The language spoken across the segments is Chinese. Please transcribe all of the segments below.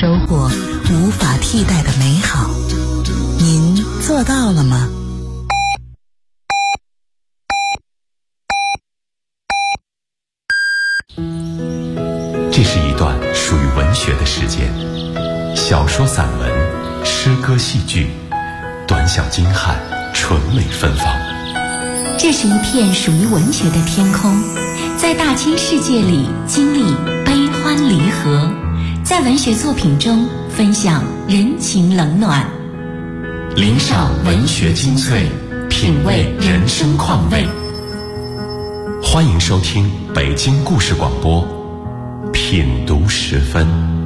收获无法替代的美好。您做到了吗？ 这是一段属于文学的时间，小说、散文、诗歌、戏剧，短小精悍，纯美芬芳。 这是一片属于文学的天空，在大千世界里经历悲欢离合，在文学作品中分享人情冷暖， 领赏文学精粹，品味人生况味。欢迎收听北京故事广播品读时分。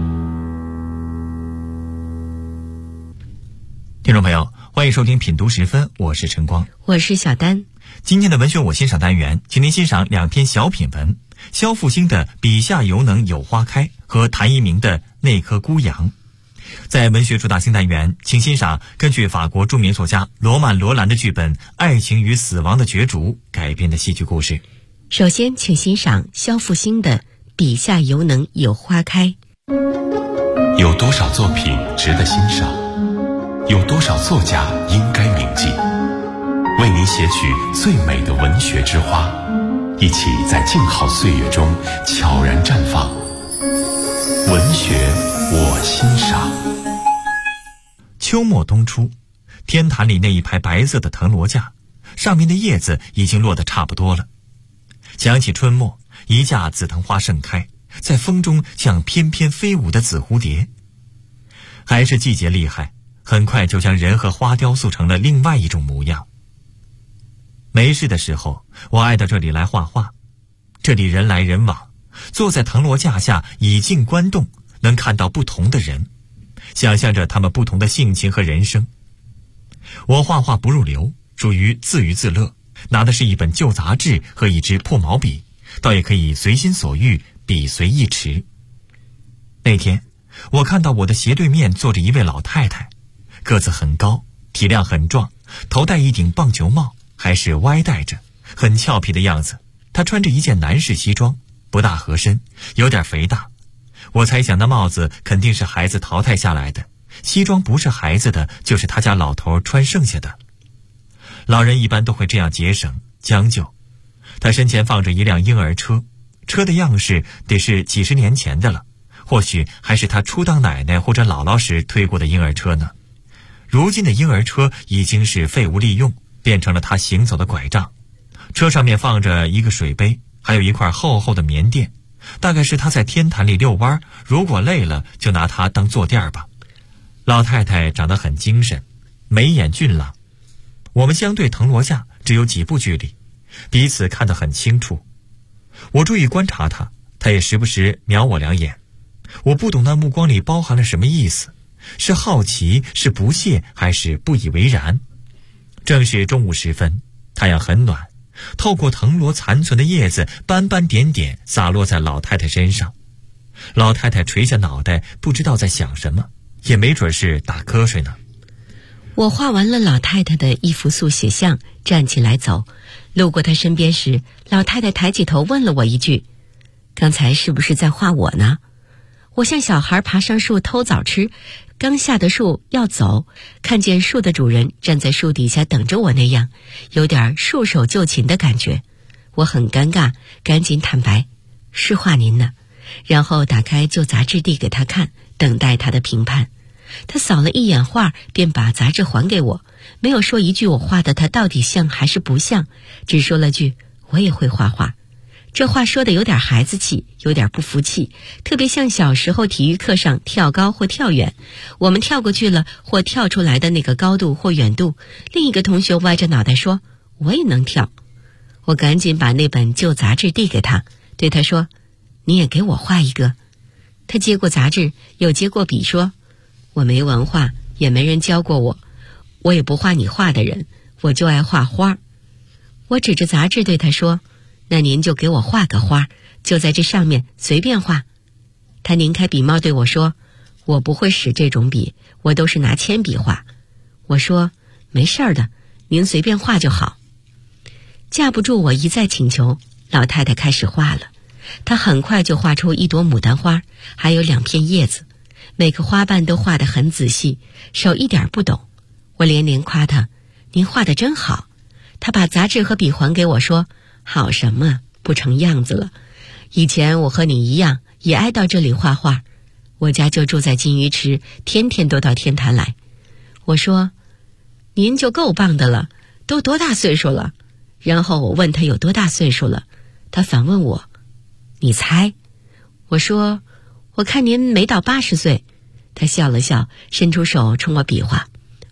听众朋友，欢迎收听品读时分，我是陈光， 我是小丹。 今天的文学我欣赏单元，请您欣赏两篇小品文：萧复兴的《笔下犹能有花开》和谭一鸣的《那棵孤杨》。在文学主打新单元，请欣赏根据法国著名作家罗曼·罗兰的剧本《爱情与死亡的角逐》改编的戏剧故事。 首先请欣赏萧复兴的《笔下犹能有花开》。 有多少作品值得欣赏？有多少作家应该铭记？为您写取最美的文学之花，一起在静好岁月中悄然绽放。文学我欣赏。 秋末冬初，天坛里那一排白色的藤萝架，上面的叶子已经落得差不多了。想起春末，一架紫藤花盛开，在风中像翩翩飞舞的紫蝴蝶。还是季节厉害，很快就将人和花雕塑成了另外一种模样。没事的时候，我爱到这里来画画。这里人来人往，坐在藤萝架下以静观动，能看到不同的人，想象着他们不同的性情和人生。我画画不入流，属于自娱自乐，拿的是一本旧杂志和一支破毛笔，倒也可以随心所欲，笔随意驰。那天我看到我的斜对面坐着一位老太太，个子很高，体量很壮，头戴一顶棒球帽，还是歪戴着，很俏皮的样子。她穿着一件男士西装，不大合身，有点肥大。我猜想那帽子肯定是孩子淘汰下来的，西装不是孩子的，就是他家老头穿剩下的。老人一般都会这样节省将就。他身前放着一辆婴儿车，车的样式得是几十年前的了，或许还是他初当奶奶或者姥姥时推过的婴儿车呢。如今的婴儿车已经是废物利用，变成了他行走的拐杖。车上面放着一个水杯，还有一块厚厚的棉垫，大概是他在天坛里遛弯，如果累了就拿它当坐垫吧。老太太长得很精神，眉眼俊朗。我们相对藤萝架只有几步距离，彼此看得很清楚。我注意观察她，她也时不时瞄我两眼。我不懂那目光里包含了什么意思，是好奇，是不屑，还是不以为然。正是中午时分，太阳很暖，透过藤萝残存的叶子，斑斑点点洒落在老太太身上。老太太垂下脑袋，不知道在想什么，也没准是打瞌睡呢。 我画完了老太太的一幅速写像，站起来走，路过她身边时，老太太抬起头问了我一句：刚才是不是在画我呢？我像小孩爬上树偷枣吃，刚下的树要走，看见树的主人站在树底下等着我那样，有点束手就擒的感觉。我很尴尬，赶紧坦白：是画您呢。然后打开旧杂志递给他看，等待他的评判。他扫了一眼画，便把杂志还给我，没有说一句我画的他到底像还是不像，只说了句：我也会画画。这话说的有点孩子气，有点不服气，特别像小时候体育课上跳高或跳远，我们跳过去了或跳出来的那个高度或远度，另一个同学歪着脑袋说：我也能跳。我赶紧把那本旧杂志递给他，对他说：你也给我画一个。他接过杂志，又接过笔，说：我没文化，也没人教过我，我也不画你画的人，我就爱画花。我指着杂志对他说：那您就给我画个花，就在这上面随便画。他拧开笔帽对我说：我不会使这种笔，我都是拿铅笔画。我说：没事的，您随便画就好。架不住我一再请求，老太太开始画了。她很快就画出一朵牡丹花，还有2片叶子。 每个花瓣都画得很仔细，手一点不懂。我连连夸他：“您画得真好。”他把杂志和笔还给我说：“好什么，不成样子了。以前我和你一样，也爱到这里画画。我家就住在金鱼池，天天都到天坛来。”我说：“您就够棒的了，都多大岁数了？”然后我问他有多大岁数了，他反问我：“你猜？”我说：“我看您没到80岁。”他笑了笑，伸出手冲我比划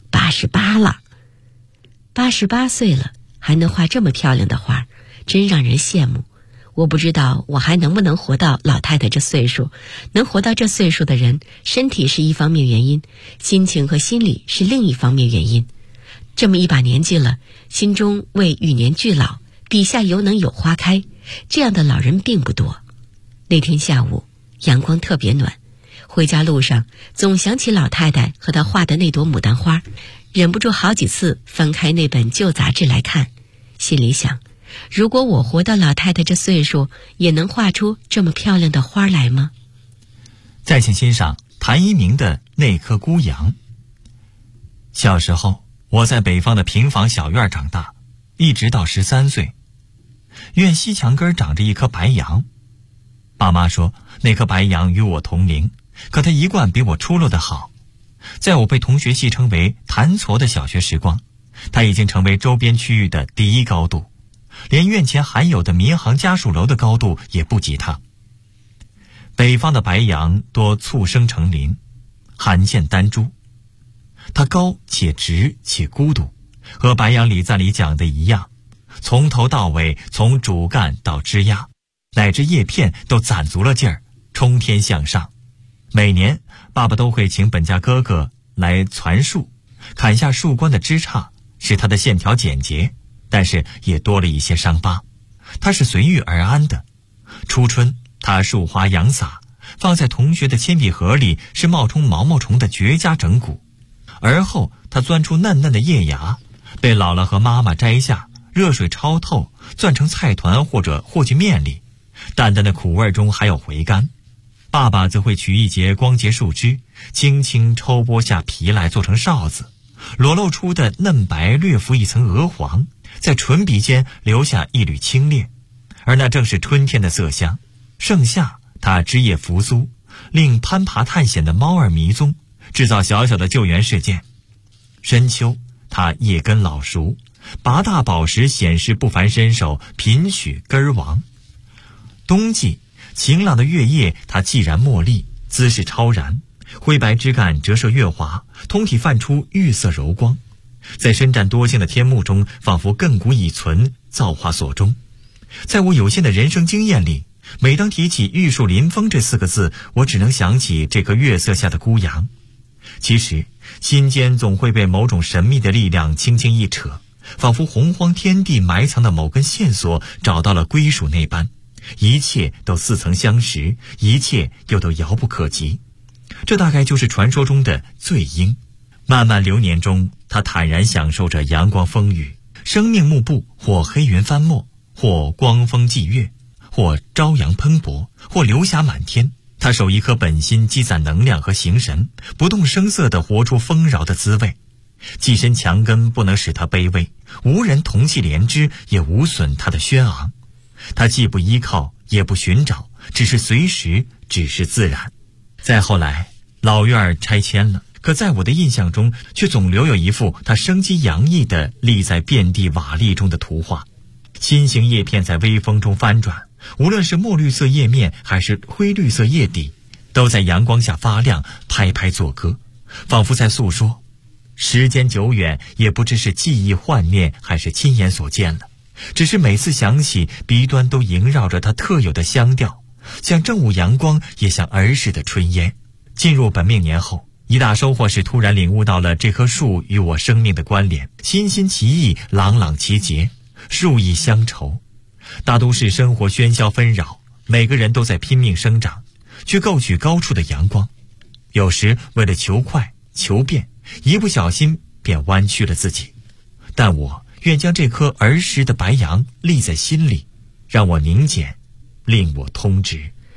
：“88了。”88岁了，还能画这么漂亮的画，真让人羡慕。我不知道我还能不能活到老太太这岁数。能活到这岁数的人，身体是一方面原因，心情和心理是另一方面原因。这么一把年纪了，心中为与年俱老，笔下犹能有花开，这样的老人并不多。那天下午阳光特别暖，回家路上总想起老太太和她画的那朵牡丹花，忍不住好几次翻开那本旧杂志来看，心里想，如果我活到老太太这岁数，也能画出这么漂亮的花来吗？ 再请欣赏谭一鸣的《那棵孤杨》。小时候，我在北方的平房小院长大，一直到13岁。院西墙根长着一棵白杨，爸妈说那棵白杨与我同龄，可它一贯比我出落得好。在我被同学戏称为谭矬的小学时光，它已经成为周边区域的第一高度，连院前含有的民航家属楼的高度也不及它。北方的白杨多簇生成林，罕见单株，它高且直且孤独，和白杨礼赞里讲的一样，从头到尾，从主干到枝丫乃至叶片都攒足了劲儿，冲天向上。每年爸爸都会请本家哥哥来攒树，砍下树冠的枝杈，使它的线条简洁，但是也多了一些伤疤。它是随遇而安的。初春它树花扬洒，放在同学的铅笔盒里是冒充毛毛虫的绝佳整蛊。而后它钻出嫩嫩的叶芽，被姥姥和妈妈摘下，热水焯透，攥成菜团或者和进面里，淡淡的苦味中还有回甘。爸爸则会取一节光洁树枝，轻轻抽剥下皮来做成哨子，裸露出的嫩白略浮一层鹅黄，在唇鼻间留下一缕清冽，而那正是春天的色香。盛夏它枝叶复苏，令攀爬探险的猫儿迷踪，制造小小的救援事件。深秋它叶根老熟，拔大宝石显示不凡身手，品许根王。冬季晴朗的月夜，它既然墨丽，姿势超然，灰白枝干折射月华，通体泛出玉色柔光，在深湛多情的天幕中，仿佛亘古已存，造化所终。在我有限的人生经验里，每当提起玉树临风这4个字，我只能想起这棵月色下的孤杨。其实心间总会被某种神秘的力量轻轻一扯，仿佛洪荒天地埋藏的某根线索找到了归属那般，一切都似曾相识，一切又都遥不可及。这大概就是传说中的醉鹰。漫漫流年中，他坦然享受着阳光风雨，生命幕布，或黑云翻墨，或光风霁月，或朝阳喷薄，或流霞满天。他守一颗本心，积攒能量和形神，不动声色地活出丰饶的滋味。寄身墙根不能使他卑微，无人同气连枝，也无损他的轩昂。他既不依靠，也不寻找，只是随时，只是自然。再后来，老院拆迁了，可在我的印象中，却总留有一幅他生机洋溢地立在遍地瓦砾中的图画。心形叶片在微风中翻转，无论是墨绿色叶面还是灰绿色叶底，都在阳光下发亮，拍拍作歌，仿佛在诉说。时间久远，也不知是记忆幻灭，还是亲眼所见了。只是每次想起，鼻端都萦绕着它特有的香调，像正午阳光，也像儿时的春烟。进入本命年后，一大收获是突然领悟到了这棵树与我生命的关联，新新奇异，朗朗其节，树意乡愁。大都市生活喧嚣纷扰，每个人都在拼命生长，去购取高处的阳光。有时为了求快求变，一不小心便弯曲了自己。但我愿将这颗儿时的白杨立在心里，让我凝简，令我通直。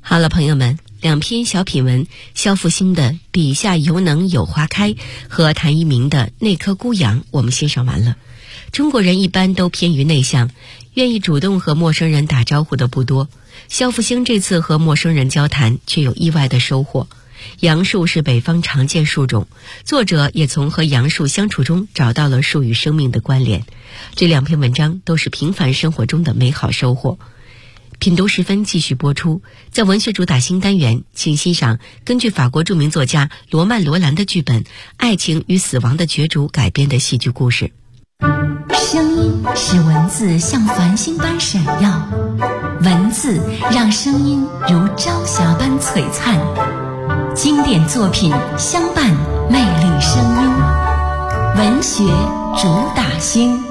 好了，朋友们，两篇小品文，萧复兴的《笔下犹能有花开》和谭一鸣的《那棵孤杨》，我们欣赏完了。中国人一般都偏于内向，愿意主动和陌生人打招呼的不多。萧复兴这次和陌生人交谈，却有意外的收获。杨树是北方常见树种，作者也从和杨树相处中找到了树与生命的关联。这两篇文章都是平凡生活中的美好收获。品读时分继续播出，在文学主打新单元，请欣赏根据法国著名作家罗曼·罗兰的剧本《爱情与死亡的角逐》改编的戏剧故事。 声音使文字像繁星般闪耀，文字让声音如朝霞般璀璨。经典作品相伴，魅力声音，文学主打星。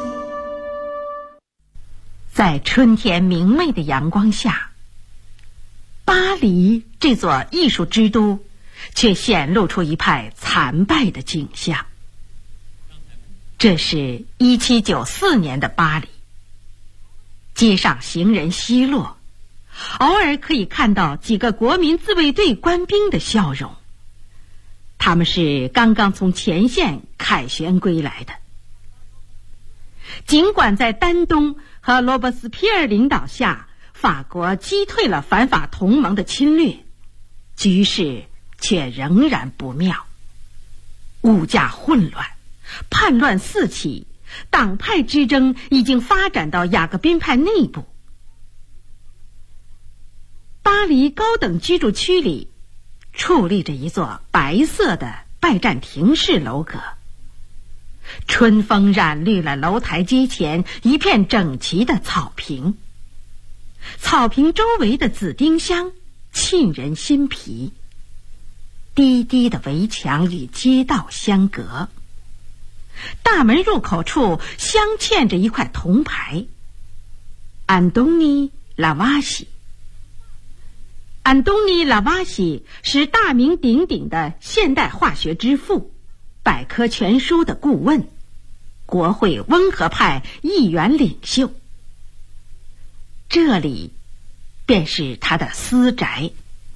在春天明媚的阳光下，巴黎这座艺术之都却显露出一派残败的景象。这是1794年的巴黎，街上行人稀落，偶尔可以看到几个国民自卫队官兵的笑容，他们是刚刚从前线凯旋归来的。尽管在丹东和罗伯斯皮尔领导下，法国击退了反法同盟的侵略，局势却仍然不妙。物价混乱，叛乱四起，党派之争已经发展到雅各宾派内部。巴黎高等居住区里矗立着一座白色的拜占庭式楼阁，春风染绿了楼台阶前一片整齐的草坪，草坪周围的紫丁香沁人心脾，低低的围墙与街道相隔，大门入口处镶嵌着一块铜牌，安东尼·拉瓦西。安东尼·拉瓦西是大名鼎鼎的现代化学之父，百科全书的顾问，国会温和派议员领袖。这里便是他的私宅。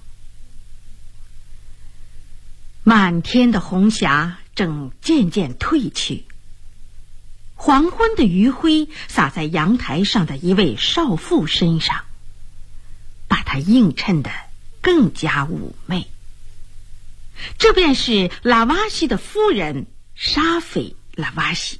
满天的红霞正渐渐褪去，黄昏的余晖洒在阳台上的一位少妇身上，把她映衬得更加妩媚。这便是拉瓦西的夫人沙斐拉瓦西。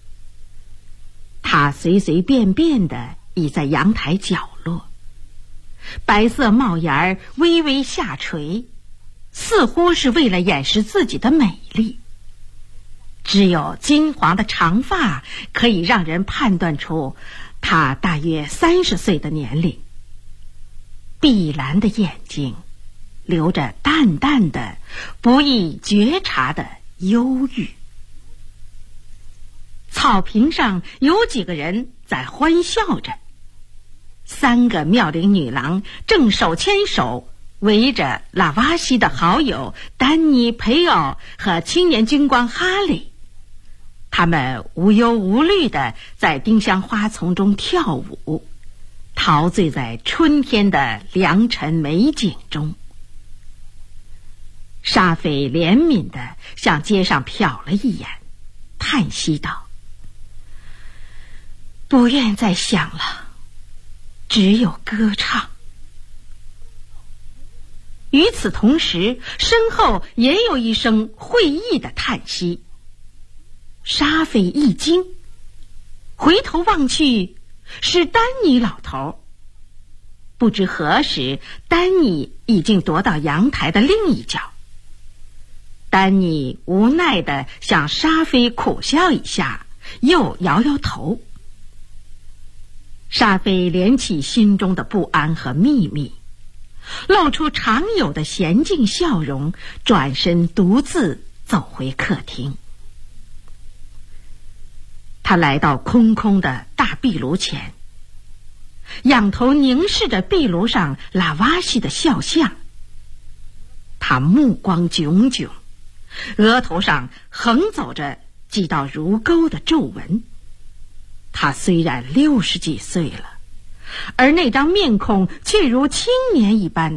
她随随便便地倚在阳台角落，白色帽檐微微下垂，似乎是为了掩饰自己的美丽。只有金黄的长发可以让人判断出她大约30岁的年龄。碧蓝的眼睛流着淡淡的不易觉察的忧郁。草坪上有几个人在欢笑着，3个妙龄女郎正手牵手围着拉瓦西的好友丹尼·培奥和青年军官哈雷，他们无忧无虑地在丁香花丛中跳舞，陶醉在春天的良辰美景中。沙斐怜悯地向街上瞟了一眼，叹息道：不愿再想了，只有歌唱。与此同时，身后也有一声会意的叹息。沙斐一惊，回头望去，是丹尼老头。不知何时，丹尼已经踱到阳台的另一角。丹尼无奈地向沙斐苦笑一下，又摇摇头。沙斐敛起心中的不安和秘密，露出常有的娴静笑容，转身独自走回客厅。他来到空空的大壁炉前，仰头凝视着壁炉上拉瓦西的肖像。他目光炯炯，额头上横走着几道如钩的皱纹。他虽然60几岁了，而那张面孔却如青年一般，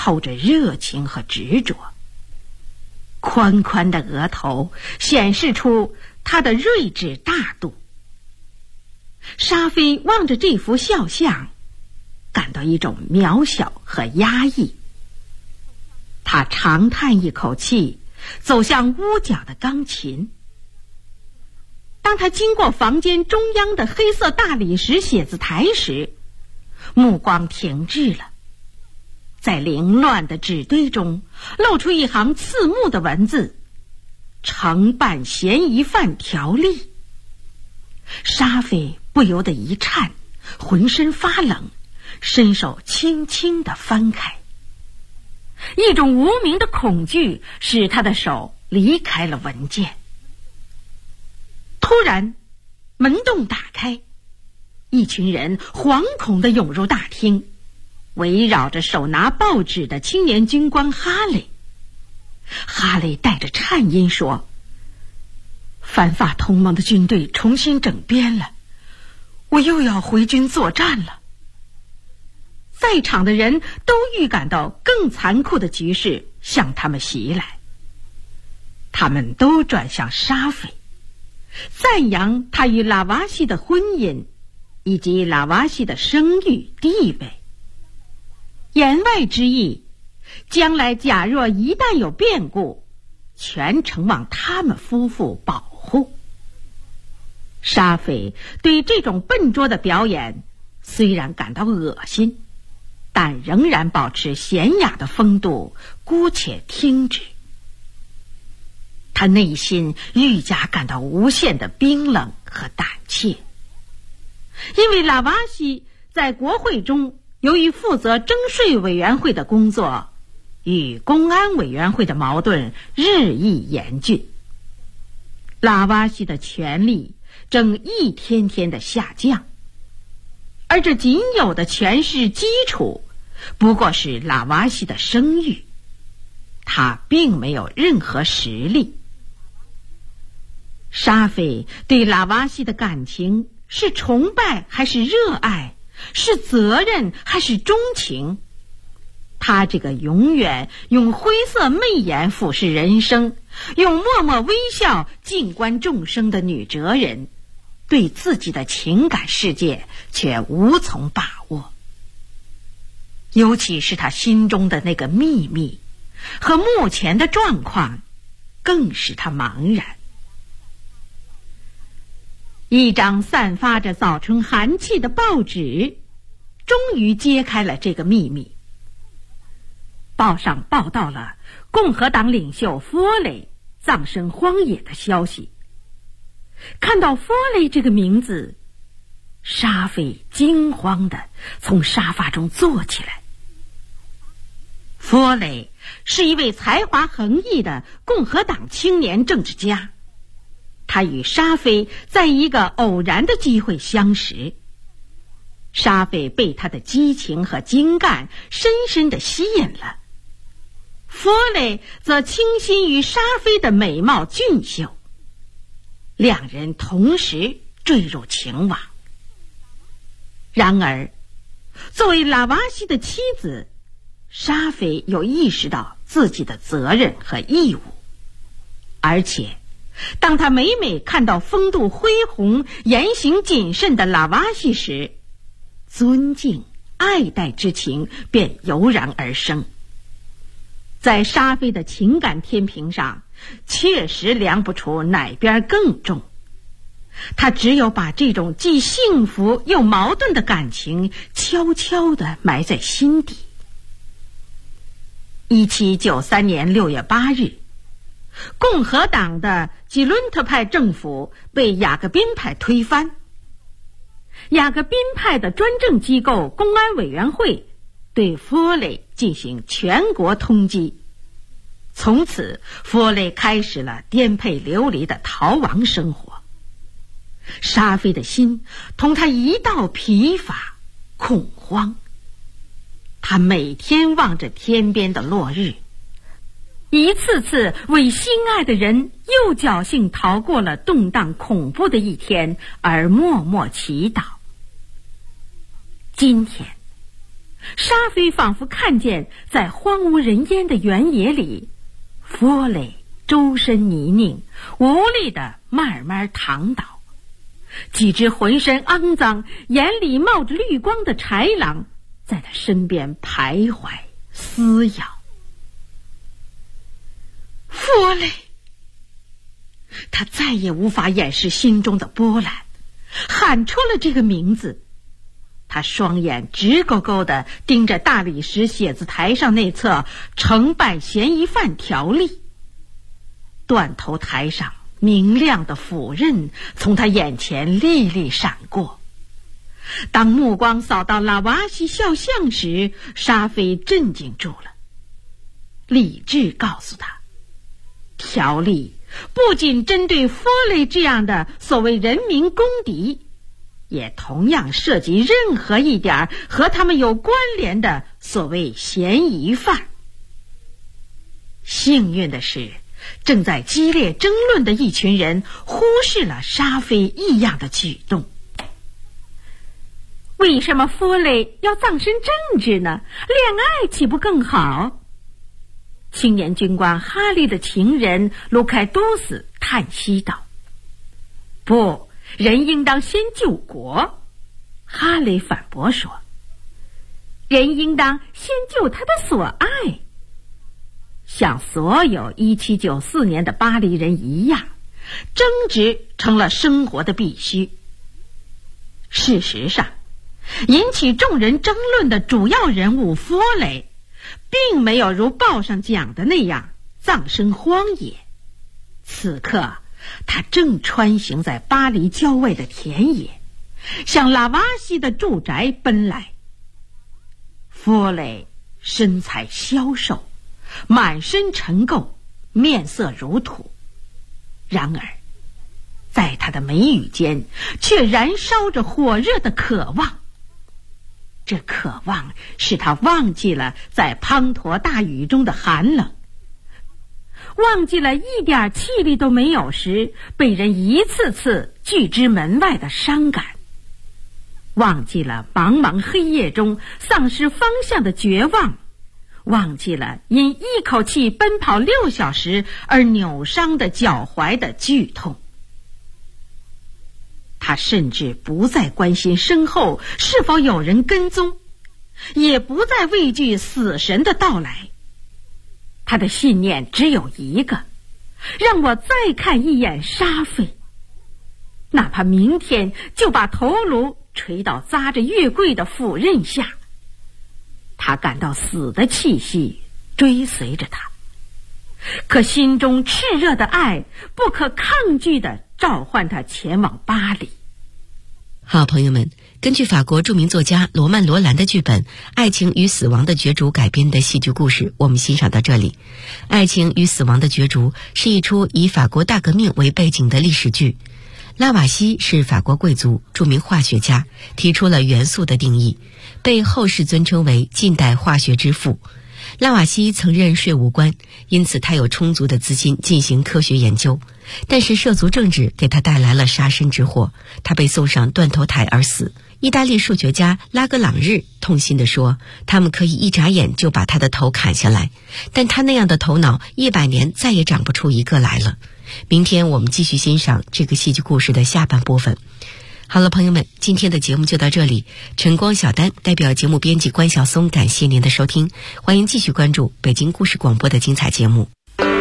透着热情和执着。宽宽的额头显示出他的睿智大度。沙菲望着这幅肖像，感到一种渺小和压抑。他长叹一口气，走向屋角的钢琴。当他经过房间中央的黑色大理石写字台时，目光停滞了。在凌乱的纸堆中露出一行刺目的文字：承办嫌疑犯条例。沙菲不由得一颤，浑身发冷，伸手轻轻地翻开。一种无名的恐惧使他的手离开了文件。突然，门洞打开，一群人惶恐地涌入大厅，围绕着手拿报纸的青年军官哈雷。哈雷带着颤音说：反法同盟的军队重新整编了，我又要回军作战了。在场的人都预感到更残酷的局势向他们袭来，他们都转向沙菲，赞扬他与拉瓦西的婚姻以及拉瓦西的声誉地位。言外之意，将来假若一旦有变故，全程望他们夫妇保护。沙菲对这种笨拙的表演虽然感到恶心，但仍然保持娴雅的风度，姑且听之。他内心愈加感到无限的冰冷和胆怯，因为拉瓦西在国会中由于负责征税委员会的工作，与公安委员会的矛盾日益严峻。拉瓦西的权力正一天天的下降，而这仅有的权势基础不过是拉瓦西的声誉，他并没有任何实力。沙菲对拉瓦西的感情是崇拜还是热爱，是责任还是钟情？他这个永远用灰色媚眼俯视人生，用默默微笑静观众生的女哲人，对自己的情感世界却无从把握。尤其是他心中的那个秘密和目前的状况，更使他茫然。一张散发着早春寒气的报纸终于揭开了这个秘密。报上报道了共和党领袖佛雷葬身荒野的消息。看到佛雷这个名字，沙菲惊慌地从沙发中坐起来。佛雷是一位才华横溢的共和党青年政治家，他与沙菲在一个偶然的机会相识。沙菲被他的激情和精干深深地吸引了，佛雷则倾心于沙菲的美貌俊秀，两人同时坠入情网。然而，作为拉瓦西的妻子，沙菲有意识到自己的责任和义务，而且当他每每看到风度恢宏、言行谨慎的拉瓦西时，尊敬、爱戴之情便油然而生。在沙菲的情感天平上，确实量不出哪边更重。他只有把这种既幸福又矛盾的感情悄悄地埋在心底。1793年6月8日，共和党的吉伦特派政府被雅各宾派推翻。雅各宾派的专政机构公安委员会对佛雷进行全国通缉，从此佛雷开始了颠沛流离的逃亡生活。沙菲的心同他一道疲乏恐慌，他每天望着天边的落日，一次次为心爱的人又侥幸逃过了动荡恐怖的一天而默默祈祷。今天沙菲仿佛看见在荒无人烟的原野里，弗雷周身泥泞，无力地慢慢躺倒。几只浑身肮脏、眼里冒着绿光的豺狼在他身边徘徊撕咬。弗雷，他再也无法掩饰心中的波澜，喊出了这个名字。他双眼直勾勾地盯着大理石写字台上那册承办嫌疑犯条例，断头台上明亮的斧刃从他眼前历历闪过。当目光扫到拉瓦西肖像时，沙菲震惊住了。理智告诉他，条例不仅针对弗雷这样的所谓人民公敌，也同样涉及任何一点和他们有关联的所谓嫌疑犯。幸运的是，正在激烈争论的一群人忽视了沙菲异样的举动。为什么弗雷要葬身政治呢？恋爱岂不更好？青年军官哈利的情人卢凯多斯叹息道：不，人应当先救国。哈雷反驳说：人应当先救他的所爱。像所有1794年的巴黎人一样，争执成了生活的必须。事实上，引起众人争论的主要人物弗雷并没有如报上讲的那样葬身荒野。此刻他正穿行在巴黎郊外的田野，向拉瓦西的住宅奔来。弗雷身材消瘦，满身尘垢，面色如土。然而在他的眉宇间却燃烧着火热的渴望。这渴望使他忘记了在滂沱大雨中的寒冷，忘记了一点气力都没有时被人一次次拒之门外的伤感，忘记了茫茫黑夜中丧失方向的绝望，忘记了因一口气奔跑6小时而扭伤的脚踝的剧痛。他甚至不再关心身后是否有人跟踪，也不再畏惧死神的到来。他的信念只有一个：让我再看一眼沙菲，哪怕明天就把头颅垂到扎着月桂的斧刃下。他感到死的气息追随着他，可心中炽热的爱不可抗拒地召唤他前往巴黎。 好朋友们，根据法国著名作家罗曼·罗兰的剧本《爱情与死亡的角逐》改编的戏剧故事，我们欣赏到这里。《爱情与死亡的角逐》是一出以法国大革命为背景的历史剧。拉瓦锡是法国贵族、著名化学家，提出了元素的定义，被后世尊称为近代化学之父。拉瓦锡曾任税务官，因此他有充足的资金进行科学研究，但是涉足政治给他带来了杀身之祸，他被送上断头台而死。意大利数学家拉格朗日痛心地说，他们可以一眨眼就把他的头砍下来，但他那样的头脑100年再也长不出一个来了。明天我们继续欣赏这个戏剧故事的下半部分。好了，朋友们，今天的节目就到这里。晨光小丹代表节目编辑关晓松，感谢您的收听，欢迎继续关注北京故事广播的精彩节目。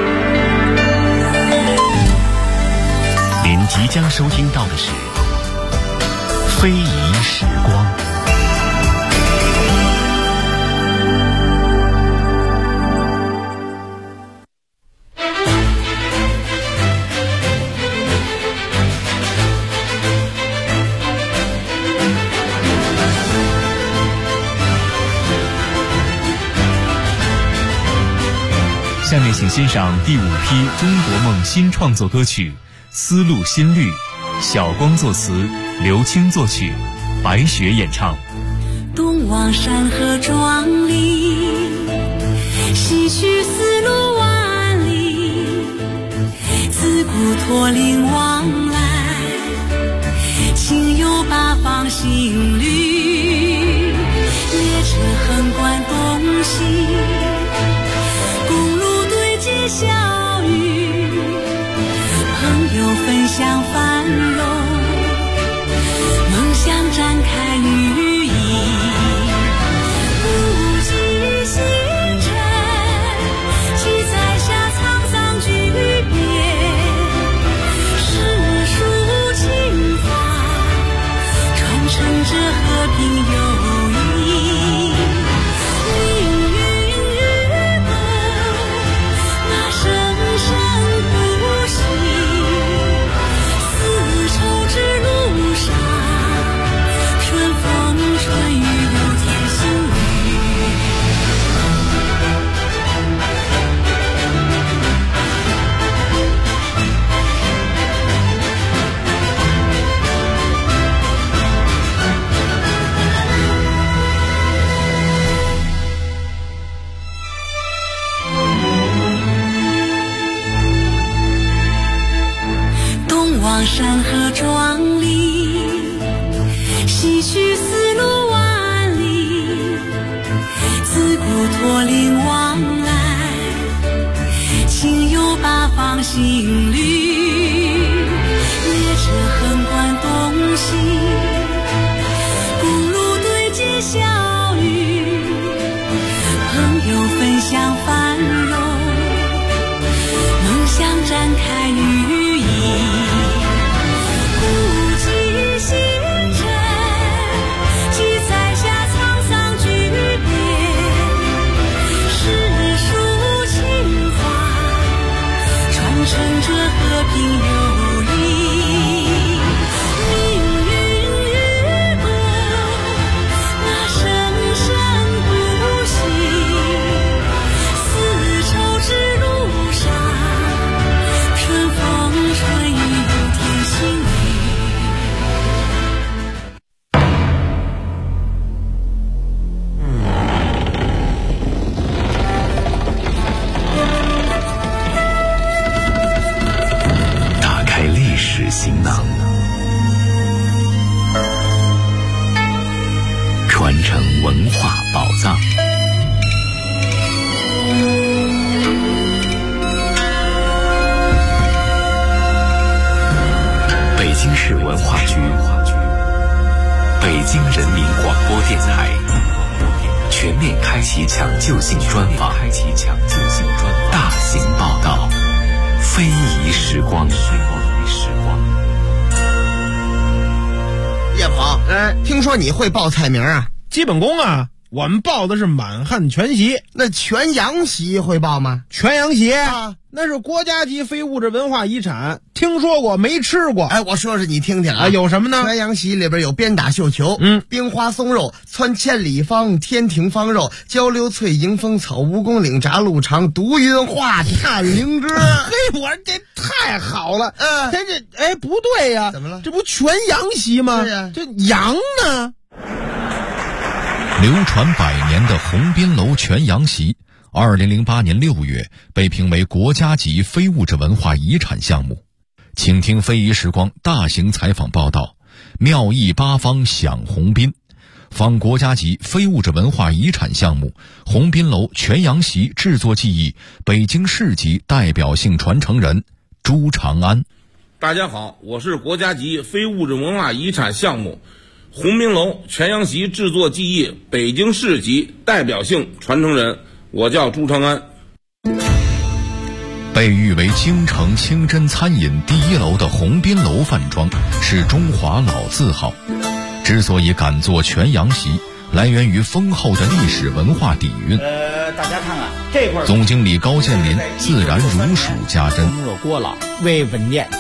您即将收听到的是非遗时光。 下面请欣赏第5批中国梦新创作歌曲《丝路新绿》，小光作词，刘青作曲，白雪演唱。 东望山河壮丽，西去丝路万里，自古驼铃往来，情有八方新绿。列着横贯东西，公路对接小雨，朋友分享繁荣，梦想展开羽翼，不计星辰，记载下沧桑巨变，世俗情怀传承着和平友谊，命运与共，那生生不息，丝绸之路上，春风春雨有天行雨。东望山河壮丽，西去丝路万里，自古驼铃往来，情有八方心侣，列车横贯东西，公路对接小雨，朋友分享繁荣，梦想展开羽翼，不计星辰，记载下沧桑巨变，世俗情怀传承着和平友谊，命运与共，那生生不息，丝绸之路上，春风春雨有天行雨。 打开历史行囊，传承文化宝藏。北京市文化局、北京人民广播电台全面开启抢救性专访，大型报道，非遗时光。 叶鹏，听说你会报菜名啊？ 基本功啊，我们报的是满汉全席。 那全羊席会报吗？ 全羊席啊， 那是国家级非物质文化遗产，听说过没吃过？ 哎，我说说你听听啊， 有什么呢？ 全羊席里边有鞭打绣球，冰花松肉，窜千里芳，天庭芳肉，焦溜脆，迎风草，蜈蚣岭，炸鹿肠，毒晕化，探灵芝。 嘿，我这太好了。这不对呀， 怎么了？ 这不全羊席吗？ 是呀， 这羊呢？ 流传100年的鸿宾楼全羊席，2008年6月被评为国家级非物质文化遗产项目。请听非遗时光大型采访报道，妙意八方享鸿宾，访国家级非物质文化遗产项目鸿宾楼全羊席制作技艺北京市级代表性传承人朱长安。 大家好，我是国家级非物质文化遗产项目鸿宾楼全羊席制作技艺北京市级代表性传承人，我叫朱长安。 被誉为京城清真餐饮第1楼的鸿宾楼饭庄是中华老字号，之所以敢做全羊席，来源于丰厚的历史文化底蕴。 大家看看这块， 总经理高建林自然如数家珍。 红热锅了，为稳店